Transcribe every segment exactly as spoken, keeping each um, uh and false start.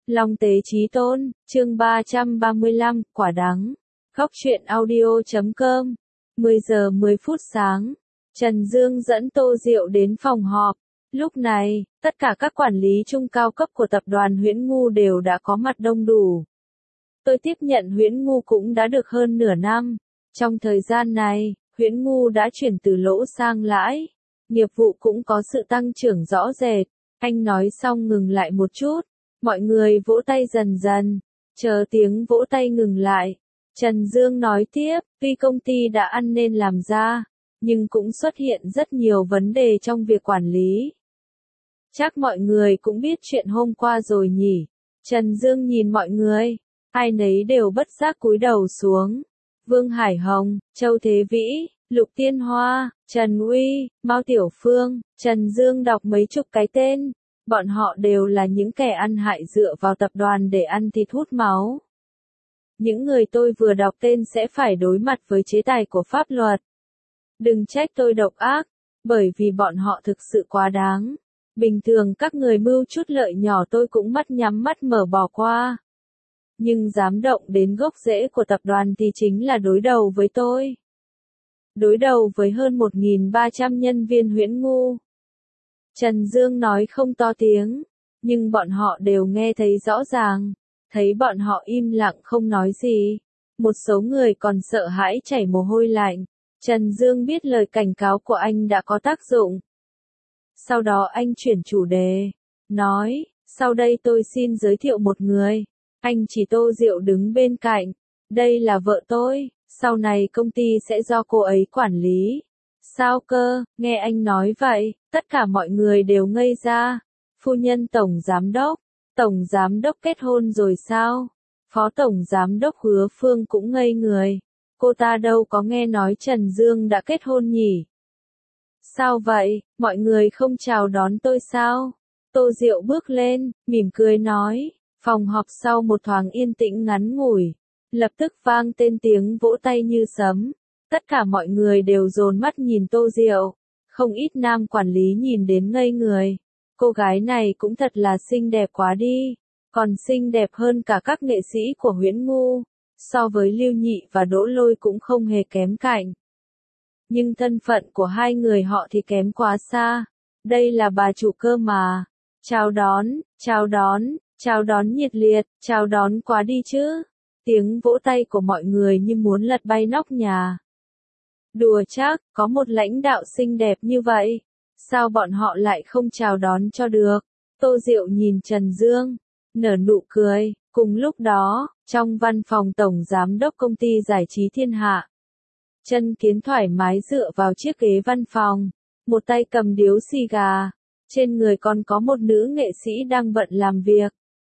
Long Tế Chí Tôn, chương ba trăm ba mươi lăm, quả đắng. Góc truyện audio chấm com. mười giờ mười phút sáng. Trần Dương dẫn Tô Diệu đến phòng họp. Lúc này, tất cả các quản lý trung cao cấp của tập đoàn Huyễn Ngu đều đã có mặt đông đủ. Tôi tiếp nhận Huyễn Ngu cũng đã được hơn nửa năm. Trong thời gian này, Huyễn Ngu đã chuyển từ lỗ sang lãi. Nghiệp vụ cũng có sự tăng trưởng rõ rệt. Anh nói xong ngừng lại một chút. Mọi người vỗ tay dần dần. Chờ tiếng vỗ tay ngừng lại. Trần Dương nói tiếp, tuy công ty đã ăn nên làm ra, nhưng cũng xuất hiện rất nhiều vấn đề trong việc quản lý. Chắc mọi người cũng biết chuyện hôm qua rồi nhỉ. Trần Dương nhìn mọi người, ai nấy đều bất giác cúi đầu xuống. Vương Hải Hồng, Châu Thế Vĩ, Lục Tiên Hoa, Trần Uy, Mao Tiểu Phương, Trần Dương đọc mấy chục cái tên. Bọn họ đều là những kẻ ăn hại dựa vào tập đoàn để ăn thịt hút máu. Những người tôi vừa đọc tên sẽ phải đối mặt với chế tài của pháp luật. Đừng trách tôi độc ác, bởi vì bọn họ thực sự quá đáng. Bình thường các người mưu chút lợi nhỏ tôi cũng mắt nhắm mắt mở bỏ qua. Nhưng dám động đến gốc rễ của tập đoàn thì chính là đối đầu với tôi. Đối đầu với hơn một nghìn ba trăm nhân viên Huyễn Ngu. Trần Dương nói không to tiếng, nhưng bọn họ đều nghe thấy rõ ràng, thấy bọn họ im lặng không nói gì. Một số người còn sợ hãi chảy mồ hôi lạnh. Trần Dương biết lời cảnh cáo của anh đã có tác dụng. Sau đó anh chuyển chủ đề, nói, sau đây tôi xin giới thiệu một người. Anh chỉ Tô Diệu đứng bên cạnh. Đây là vợ tôi, sau này công ty sẽ do cô ấy quản lý. Sao cơ, nghe anh nói vậy, tất cả mọi người đều ngây ra. Phu nhân tổng giám đốc, tổng giám đốc kết hôn rồi sao? Phó tổng giám đốc Hứa Phương cũng ngây người. Cô ta đâu có nghe nói Trần Dương đã kết hôn nhỉ? Sao vậy, mọi người không chào đón tôi sao? Tô Diệu bước lên, mỉm cười nói. Phòng họp sau một thoáng yên tĩnh ngắn ngủi, lập tức vang tên tiếng vỗ tay như sấm. Tất cả mọi người đều dồn mắt nhìn Tô Diệu. Không ít nam quản lý nhìn đến ngây người. Cô gái này cũng thật là xinh đẹp quá đi. Còn xinh đẹp hơn cả các nghệ sĩ của Huyễn Ngu. So với Lưu Nhị và Đỗ Lôi cũng không hề kém cạnh. Nhưng thân phận của hai người họ thì kém quá xa. Đây là bà chủ cơ mà. Chào đón, chào đón, chào đón nhiệt liệt, chào đón quá đi chứ. Tiếng vỗ tay của mọi người như muốn lật bay nóc nhà. Đùa chắc, có một lãnh đạo xinh đẹp như vậy. Sao bọn họ lại không chào đón cho được? Tô Diệu nhìn Trần Dương, nở nụ cười. Cùng lúc đó, trong văn phòng tổng giám đốc công ty giải trí Thiên Hạ. Chân Kiến thoải mái dựa vào chiếc ghế văn phòng. Một tay cầm điếu xì gà. Trên người còn có một nữ nghệ sĩ đang bận làm việc.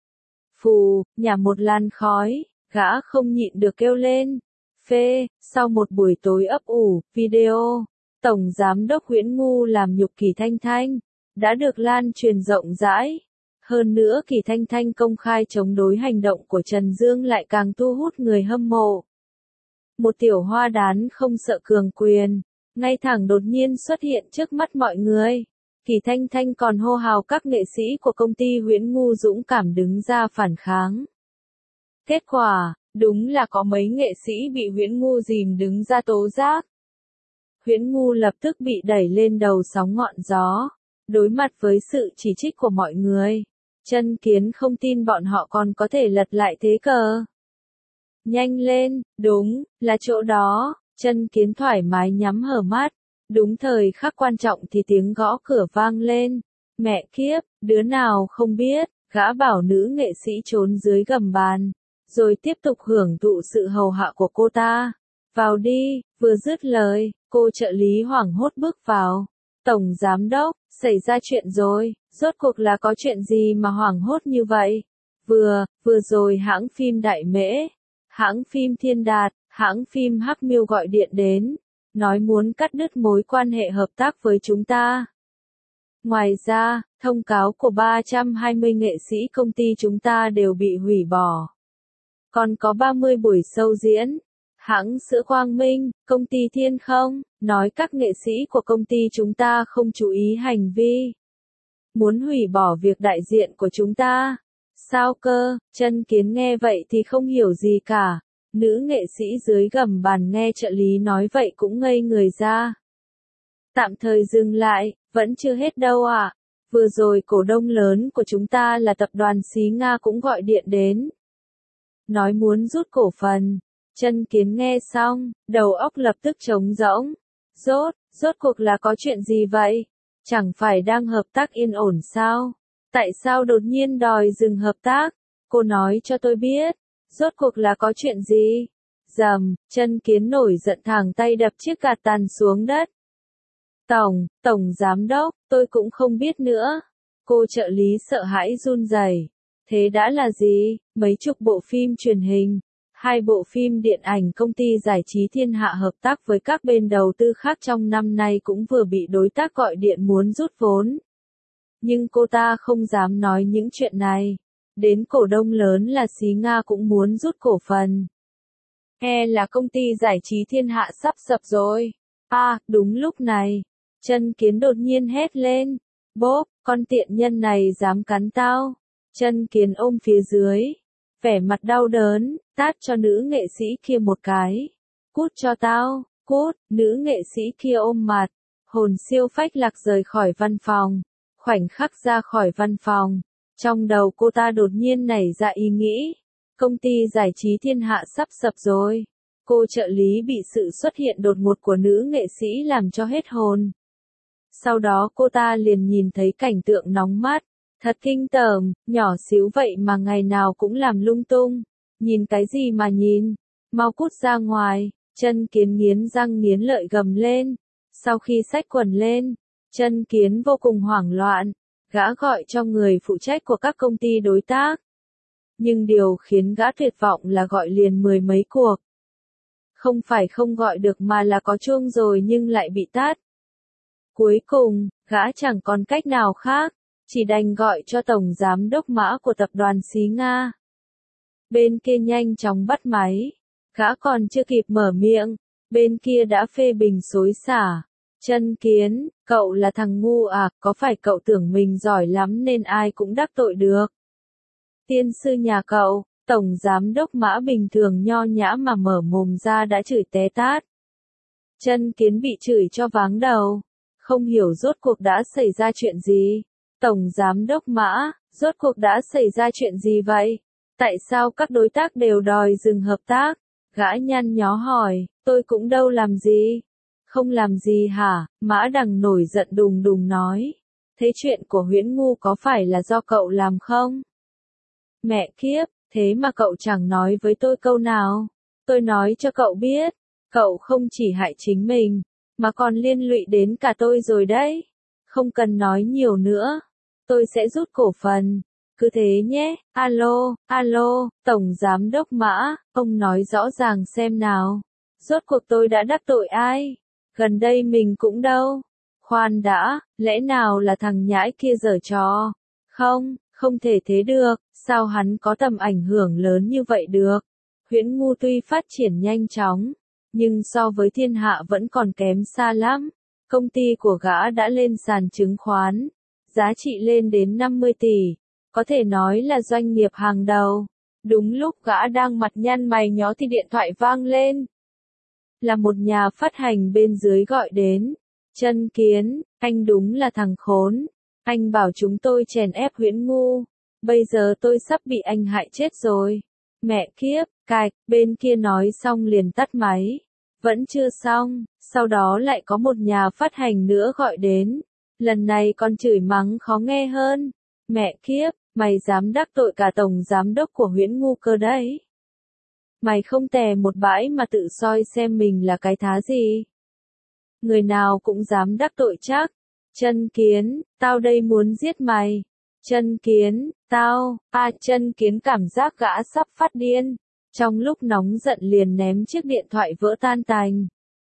Phù, nhả một làn khói, gã không nhịn được kêu lên. Phê, sau một buổi tối ấp ủ, video, tổng giám đốc Huyễn Ngu làm nhục Kỳ Thanh Thanh, đã được lan truyền rộng rãi. Hơn nữa Kỳ Thanh Thanh công khai chống đối hành động của Trần Dương lại càng thu hút người hâm mộ. Một tiểu hoa đán không sợ cường quyền, ngay thẳng đột nhiên xuất hiện trước mắt mọi người. Kỳ Thanh Thanh còn hô hào các nghệ sĩ của công ty Huyễn Ngu dũng cảm đứng ra phản kháng. Kết quả, đúng là có mấy nghệ sĩ bị Huyễn Ngu dìm đứng ra tố giác. Huyễn Ngu lập tức bị đẩy lên đầu sóng ngọn gió. Đối mặt với sự chỉ trích của mọi người, Chân Kiến không tin bọn họ còn có thể lật lại thế cờ. Nhanh lên, đúng, là chỗ đó. Chân Kiến thoải mái nhắm hờ mắt. Đúng thời khắc quan trọng thì tiếng gõ cửa vang lên. Mẹ kiếp, đứa nào không biết, gã bảo nữ nghệ sĩ trốn dưới gầm bàn. Rồi tiếp tục hưởng thụ sự hầu hạ của cô ta. Vào đi, vừa dứt lời, cô trợ lý hoảng hốt bước vào. Tổng giám đốc, xảy ra chuyện rồi, rốt cuộc là có chuyện gì mà hoảng hốt như vậy? Vừa, vừa rồi hãng phim Đại Mễ, hãng phim Thiên Đạt, hãng phim Hắc Miêu gọi điện đến, nói muốn cắt đứt mối quan hệ hợp tác với chúng ta. Ngoài ra, thông cáo của ba trăm hai mươi nghệ sĩ công ty chúng ta đều bị hủy bỏ. Còn có ba mươi buổi show diễn. Hãng sữa Quang Minh, công ty Thiên Không, nói các nghệ sĩ của công ty chúng ta không chú ý hành vi. Muốn hủy bỏ việc đại diện của chúng ta. Sao cơ? Chân Kiến nghe vậy thì không hiểu gì cả. Nữ nghệ sĩ dưới gầm bàn nghe trợ lý nói vậy cũng ngây người ra. Tạm thời dừng lại, vẫn chưa hết đâu ạ. À. Vừa rồi cổ đông lớn của chúng ta là tập đoàn xí Nga cũng gọi điện đến. Nói muốn rút cổ phần. Chân Kiến nghe xong, đầu óc lập tức trống rỗng. Rốt, rốt cuộc là có chuyện gì vậy? Chẳng phải đang hợp tác yên ổn sao? Tại sao đột nhiên đòi dừng hợp tác? Cô nói cho tôi biết. Rốt cuộc là có chuyện gì? Dầm, Chân Kiến nổi giận thẳng tay đập chiếc gạt tàn xuống đất. Tổng, tổng giám đốc, tôi cũng không biết nữa. Cô trợ lý sợ hãi run rẩy. Thế đã là gì? Mấy chục bộ phim truyền hình, hai bộ phim điện ảnh công ty giải trí Thiên Hạ hợp tác với các bên đầu tư khác trong năm nay cũng vừa bị đối tác gọi điện muốn rút vốn. Nhưng cô ta không dám nói những chuyện này. Đến cổ đông lớn là xí Nga cũng muốn rút cổ phần. E là công ty giải trí Thiên Hạ sắp sập rồi. À, đúng lúc này, Chân Kiến đột nhiên hét lên. Bốp, con tiện nhân này dám cắn tao. Chân Kiến ôm phía dưới, vẻ mặt đau đớn, tát cho nữ nghệ sĩ kia một cái. Cút cho tao, cút, nữ nghệ sĩ kia ôm mặt, hồn siêu phách lạc rời khỏi văn phòng. Khoảnh khắc ra khỏi văn phòng, trong đầu cô ta đột nhiên nảy ra ý nghĩ. Công ty giải trí Thiên Hạ sắp sập rồi. Cô trợ lý bị sự xuất hiện đột ngột của nữ nghệ sĩ làm cho hết hồn. Sau đó cô ta liền nhìn thấy cảnh tượng nóng mắt. Thật kinh tởm, nhỏ xíu vậy mà ngày nào cũng làm lung tung. Nhìn cái gì mà nhìn? Mau cút ra ngoài. Chân Kiến nghiến răng nghiến lợi gầm lên. Sau khi xách quần lên, Chân Kiến vô cùng hoảng loạn. Gã gọi cho người phụ trách của các công ty đối tác. Nhưng điều khiến gã tuyệt vọng là gọi liền mười mấy cuộc. Không phải không gọi được mà là có chuông rồi nhưng lại bị tắt. Cuối cùng, gã chẳng còn cách nào khác. Chỉ đành gọi cho tổng giám đốc mã của tập đoàn xí Nga. Bên kia nhanh chóng bắt máy. Gã còn chưa kịp mở miệng. Bên kia đã phê bình xối xả. Chân Kiến, cậu là thằng ngu à, có phải cậu tưởng mình giỏi lắm nên ai cũng đắc tội được. Tiên sư nhà cậu, tổng giám đốc mã bình thường nho nhã mà mở mồm ra đã chửi té tát. Chân Kiến bị chửi cho váng đầu. Không hiểu rốt cuộc đã xảy ra chuyện gì. Tổng giám đốc mã, rốt cuộc đã xảy ra chuyện gì vậy? Tại sao các đối tác đều đòi dừng hợp tác? Gã nhăn nhó hỏi, tôi cũng đâu làm gì. Không làm gì hả? Mã Đằng nổi giận đùng đùng nói. Thế chuyện của Huyễn Ngu có phải là do cậu làm không? Mẹ kiếp, thế mà cậu chẳng nói với tôi câu nào. Tôi nói cho cậu biết, cậu không chỉ hại chính mình, mà còn liên lụy đến cả tôi rồi đấy. Không cần nói nhiều nữa. Tôi sẽ rút cổ phần. Cứ thế nhé. Alo, alo, Tổng Giám đốc Mã, ông nói rõ ràng xem nào. Rốt cuộc tôi đã đắc tội ai? Gần đây mình cũng đâu. Khoan đã, lẽ nào là thằng nhãi kia giở trò? Không, không thể thế được, sao hắn có tầm ảnh hưởng lớn như vậy được? Huyễn Ngu tuy phát triển nhanh chóng, nhưng so với Thiên Hạ vẫn còn kém xa lắm. Công ty của gã đã lên sàn chứng khoán, giá trị lên đến năm mươi tỷ, có thể nói là doanh nghiệp hàng đầu. Đúng lúc gã đang mặt nhăn mày nhó thì điện thoại vang lên. Là một nhà phát hành bên dưới gọi đến. Chân Kiến, anh đúng là thằng khốn. Anh bảo chúng tôi chèn ép Huyễn Ngu. Bây giờ tôi sắp bị anh hại chết rồi. Mẹ kiếp, cạch, bên kia nói xong liền tắt máy. Vẫn chưa xong, sau đó lại có một nhà phát hành nữa gọi đến. Lần này còn chửi mắng khó nghe hơn. Mẹ kiếp, mày dám đắc tội cả tổng giám đốc của Huyễn Ngu cơ đấy. Mày không tè một bãi mà tự soi xem mình là cái thá gì. Người nào cũng dám đắc tội chắc. Chân Kiến, tao đây muốn giết mày. Chân Kiến, tao, à Chân Kiến cảm giác gã sắp phát điên. Trong lúc nóng giận liền ném chiếc điện thoại vỡ tan tành.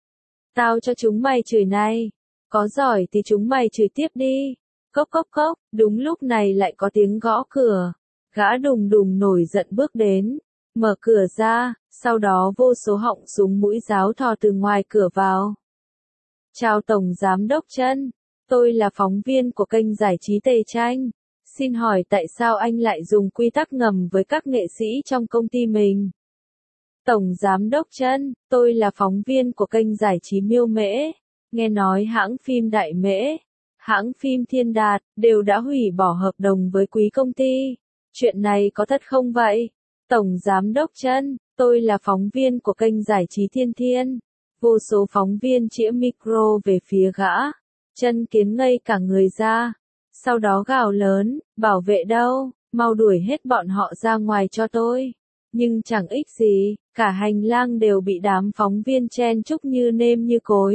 Tao cho chúng mày chửi này. Có giỏi thì chúng mày chửi tiếp đi. Cốc cốc cốc, đúng lúc này lại có tiếng gõ cửa. Gã đùng đùng nổi giận bước đến. Mở cửa ra, sau đó vô số họng súng mũi giáo thò từ ngoài cửa vào. Chào Tổng Giám đốc Chân, tôi là phóng viên của kênh giải trí Tề Tranh. Xin hỏi tại sao anh lại dùng quy tắc ngầm với các nghệ sĩ trong công ty mình? Tổng Giám đốc Trân, tôi là phóng viên của kênh giải trí Miêu Mễ. Nghe nói hãng phim Đại Mễ, hãng phim Thiên Đạt, đều đã hủy bỏ hợp đồng với quý công ty. Chuyện này có thật không vậy? Tổng Giám đốc Trân, tôi là phóng viên của kênh giải trí Thiên Thiên. Vô số phóng viên chĩa micro về phía gã. Trân Kiến ngây cả người ra. Sau đó gào lớn, bảo vệ đâu, mau đuổi hết bọn họ ra ngoài cho tôi. Nhưng chẳng ích gì, cả hành lang đều bị đám phóng viên chen chúc như nêm như cối.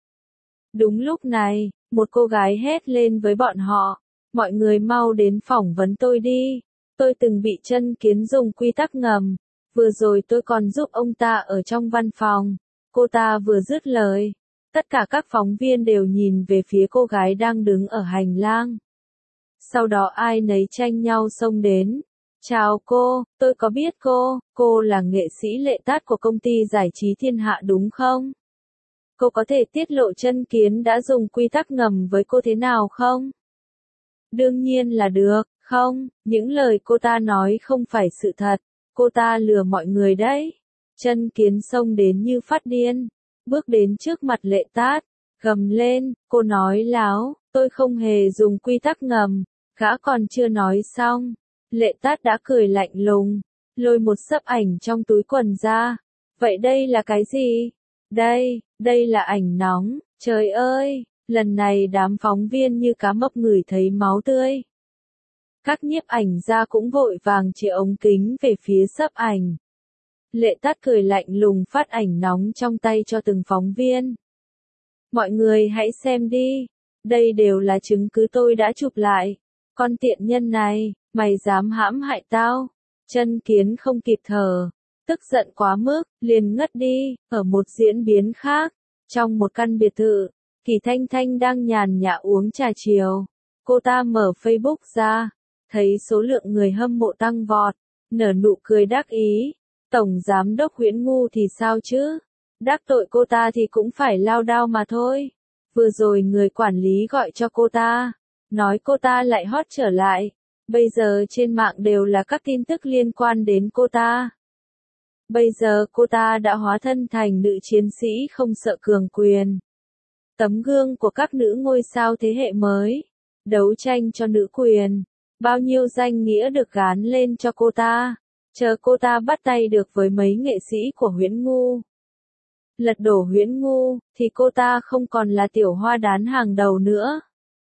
Đúng lúc này, một cô gái hét lên với bọn họ, mọi người mau đến phỏng vấn tôi đi. Tôi từng bị Trân Kiến dùng quy tắc ngầm, vừa rồi tôi còn giúp ông ta ở trong văn phòng. Cô ta vừa dứt lời, tất cả các phóng viên đều nhìn về phía cô gái đang đứng ở hành lang. Sau đó ai nấy tranh nhau xông đến. Chào cô, tôi có biết cô, cô là nghệ sĩ Lệ Tát của công ty giải trí Thiên Hạ đúng không? Cô có thể tiết lộ Trân Kiến đã dùng quy tắc ngầm với cô thế nào không? Đương nhiên là được, không, những lời cô ta nói không phải sự thật, cô ta lừa mọi người đấy. Trân Kiến xông đến như phát điên, bước đến trước mặt Lệ Tát, gầm lên, cô nói láo, tôi không hề dùng quy tắc ngầm. Gã còn chưa nói xong, Lệ Tát đã cười lạnh lùng, lôi một xấp ảnh trong túi quần ra. Vậy đây là cái gì? Đây, đây là ảnh nóng, trời ơi, lần này đám phóng viên như cá mập ngửi thấy máu tươi. Các nhiếp ảnh gia cũng vội vàng chĩa ống kính về phía xấp ảnh. Lệ Tát cười lạnh lùng phát ảnh nóng trong tay cho từng phóng viên. Mọi người hãy xem đi, đây đều là chứng cứ tôi đã chụp lại. Con tiện nhân này, mày dám hãm hại tao. Trân Kiến không kịp thở, tức giận quá mức, liền ngất đi. Ở một diễn biến khác, trong một căn biệt thự, Kỳ Thanh Thanh đang nhàn nhã uống trà chiều. Cô ta mở Facebook ra, thấy số lượng người hâm mộ tăng vọt, nở nụ cười đắc ý. Tổng Giám đốc Huyễn Ngu thì sao chứ? Đắc tội cô ta thì cũng phải lao đao mà thôi. Vừa rồi người quản lý gọi cho cô ta, nói cô ta lại hot trở lại. Bây giờ trên mạng đều là các tin tức liên quan đến cô ta. Bây giờ cô ta đã hóa thân thành nữ chiến sĩ không sợ cường quyền. Tấm gương của các nữ ngôi sao thế hệ mới. Đấu tranh cho nữ quyền. Bao nhiêu danh nghĩa được gán lên cho cô ta. Chờ cô ta bắt tay được với mấy nghệ sĩ của Huyễn Ngu. Lật đổ Huyễn Ngu, thì cô ta không còn là tiểu hoa đán hàng đầu nữa.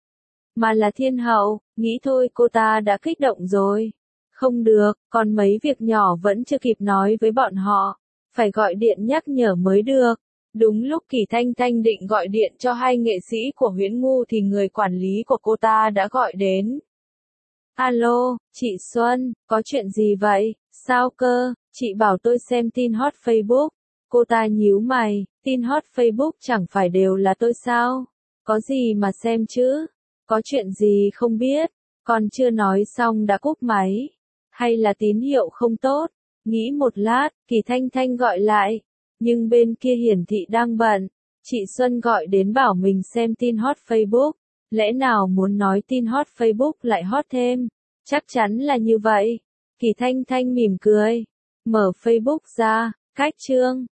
Mà là thiên hậu, nghĩ thôi cô ta đã kích động rồi. Không được, còn mấy việc nhỏ vẫn chưa kịp nói với bọn họ. Phải gọi điện nhắc nhở mới được. Đúng lúc Kỳ Thanh Thanh định gọi điện cho hai nghệ sĩ của Huyễn Ngu thì người quản lý của cô ta đã gọi đến. Alo, chị Xuân, có chuyện gì vậy? Sao cơ? Chị bảo tôi xem tin hot Facebook. Cô ta nhíu mày, tin hot Facebook chẳng phải đều là tôi sao? Có gì mà xem chứ? Có chuyện gì không biết? Còn chưa nói xong đã cúp máy. Hay là tín hiệu không tốt? Nghĩ một lát, Kỳ Thanh Thanh gọi lại. Nhưng bên kia hiển thị đang bận. Chị Xuân gọi đến bảo mình xem tin hot Facebook. Lẽ nào muốn nói tin hot Facebook lại hot thêm? Chắc chắn là như vậy. Kỳ Thanh Thanh mỉm cười. Mở Facebook ra, cách chương.